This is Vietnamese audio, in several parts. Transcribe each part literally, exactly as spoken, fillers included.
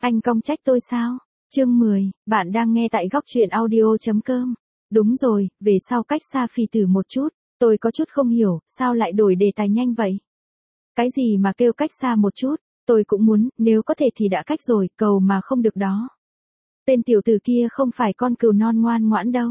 Anh cong trách tôi sao? Chương mười, bạn đang nghe tại góc truyện audio.com. Đúng rồi, về sau cách xa Phì Tử một chút, tôi có chút không hiểu, sao lại đổi đề tài nhanh vậy? Cái gì mà kêu cách xa một chút, tôi cũng muốn, nếu có thể thì đã cách rồi, cầu mà không được đó. Tên tiểu tử kia không phải con cừu non ngoan ngoãn đâu.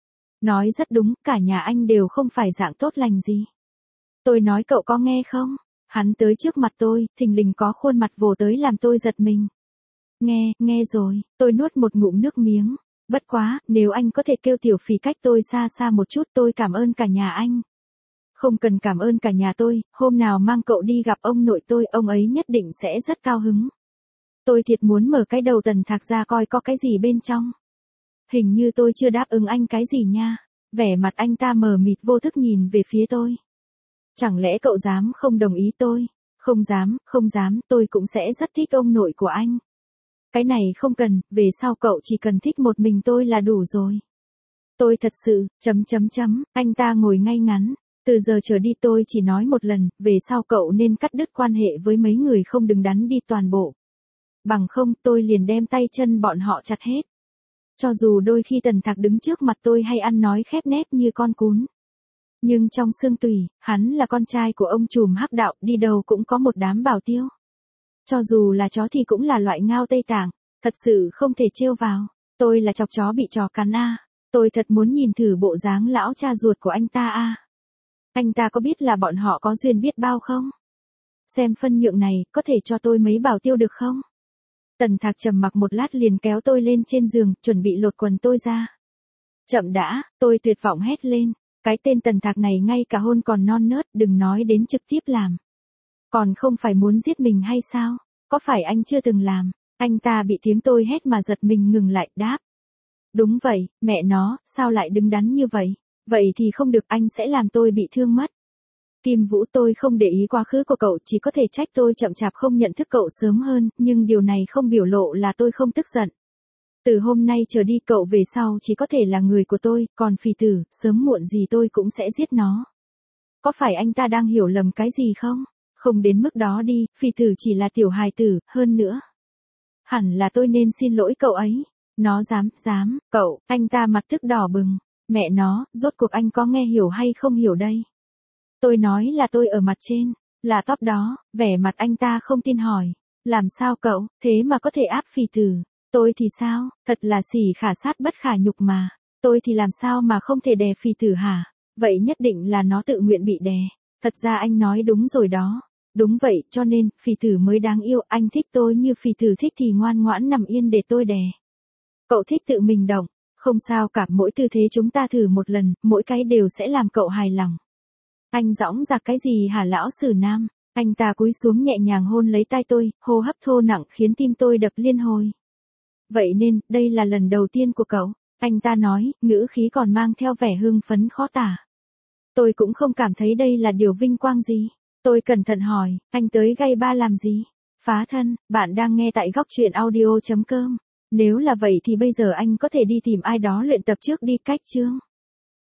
Nói rất đúng, cả nhà anh đều không phải dạng tốt lành gì. Tôi nói cậu có nghe không? Hắn tới trước mặt tôi, thình lình có khuôn mặt vồ tới làm tôi giật mình. Nghe, nghe rồi, tôi nuốt một ngụm nước miếng. Bất quá, nếu anh có thể kêu tiểu Phì cách tôi xa xa một chút tôi cảm ơn cả nhà anh. Không cần cảm ơn cả nhà tôi, hôm nào mang cậu đi gặp ông nội tôi, ông ấy nhất định sẽ rất cao hứng. Tôi thiệt muốn mở cái đầu Tần Thạc ra coi có cái gì bên trong. Hình như tôi chưa đáp ứng anh cái gì nha. Vẻ mặt anh ta mờ mịt vô thức nhìn về phía tôi. Chẳng lẽ cậu dám không đồng ý tôi? Không dám, không dám, tôi cũng sẽ rất thích ông nội của anh. Cái này không cần, về sau cậu chỉ cần thích một mình tôi là đủ rồi. Tôi thật sự, chấm chấm chấm, anh ta ngồi ngay ngắn. Từ giờ trở đi tôi chỉ nói một lần, về sau cậu nên cắt đứt quan hệ với mấy người không đứng đắn đi toàn bộ. Bằng không tôi liền đem tay chân bọn họ chặt hết. Cho dù đôi khi Tần Thạc đứng trước mặt tôi hay ăn nói khép nép như con cún. Nhưng trong xương tủy, hắn là con trai của ông trùm hắc đạo, đi đâu cũng có một đám bảo tiêu. Cho dù là chó thì cũng là loại ngao Tây Tạng, thật sự không thể trêu vào. Tôi là chọc chó bị chó cắn a. Tôi thật muốn nhìn thử bộ dáng lão cha ruột của anh ta a. Anh ta có biết là bọn họ có duyên biết bao không? Xem phân nhượng này, có thể cho tôi mấy bảo tiêu được không? Tần Thạc trầm mặc một lát liền kéo tôi lên trên giường, chuẩn bị lột quần tôi ra. Chậm đã, tôi tuyệt vọng hét lên. Cái tên Tần Thạc này ngay cả hôn còn non nớt, đừng nói đến trực tiếp làm. Còn không phải muốn giết mình hay sao? Có phải anh chưa từng làm? Anh ta bị tiếng tôi hét mà giật mình ngừng lại, đáp. Đúng vậy, mẹ nó, sao lại đứng đắn như vậy? Vậy thì không được, anh sẽ làm tôi bị thương mất. Kim Vũ, tôi không để ý quá khứ của cậu, chỉ có thể trách tôi chậm chạp không nhận thức cậu sớm hơn, nhưng điều này không biểu lộ là tôi không tức giận. Từ hôm nay trở đi cậu về sau chỉ có thể là người của tôi, còn Phì Tử, sớm muộn gì tôi cũng sẽ giết nó. Có phải anh ta đang hiểu lầm cái gì không? Không đến mức đó đi, Phì Tử chỉ là tiểu hài tử, hơn nữa. Hẳn là tôi nên xin lỗi cậu ấy. Nó dám, dám, cậu, anh ta mặt tức đỏ bừng. Mẹ nó, rốt cuộc anh có nghe hiểu hay không hiểu đây? Tôi nói là tôi ở mặt trên, là top đó, vẻ mặt anh ta không tin hỏi. Làm sao cậu, thế mà có thể áp Phì Tử? Tôi thì sao, thật là xỉ khả sát bất khả nhục mà. Tôi thì làm sao mà không thể đè Phì Tử hả? Vậy nhất định là nó tự nguyện bị đè. Thật ra anh nói đúng rồi đó. Đúng vậy, cho nên, Phì Tử mới đáng yêu, anh thích tôi như Phì Tử thích thì ngoan ngoãn nằm yên để tôi đè. Cậu thích tự mình động, không sao cả, mỗi tư thế chúng ta thử một lần, mỗi cái đều sẽ làm cậu hài lòng. Anh dõng dạc cái gì hả lão sử nam? Anh ta cúi xuống nhẹ nhàng hôn lấy tai tôi, hô hấp thô nặng khiến tim tôi đập liên hồi. Vậy nên, đây là lần đầu tiên của cậu, anh ta nói, ngữ khí còn mang theo vẻ hưng phấn khó tả. Tôi cũng không cảm thấy đây là điều vinh quang gì. Tôi cẩn thận hỏi, anh tới gay ba làm gì? Phá thân, bạn đang nghe tại góc truyện audio.com. Nếu là vậy thì bây giờ anh có thể đi tìm ai đó luyện tập trước đi, cách chương.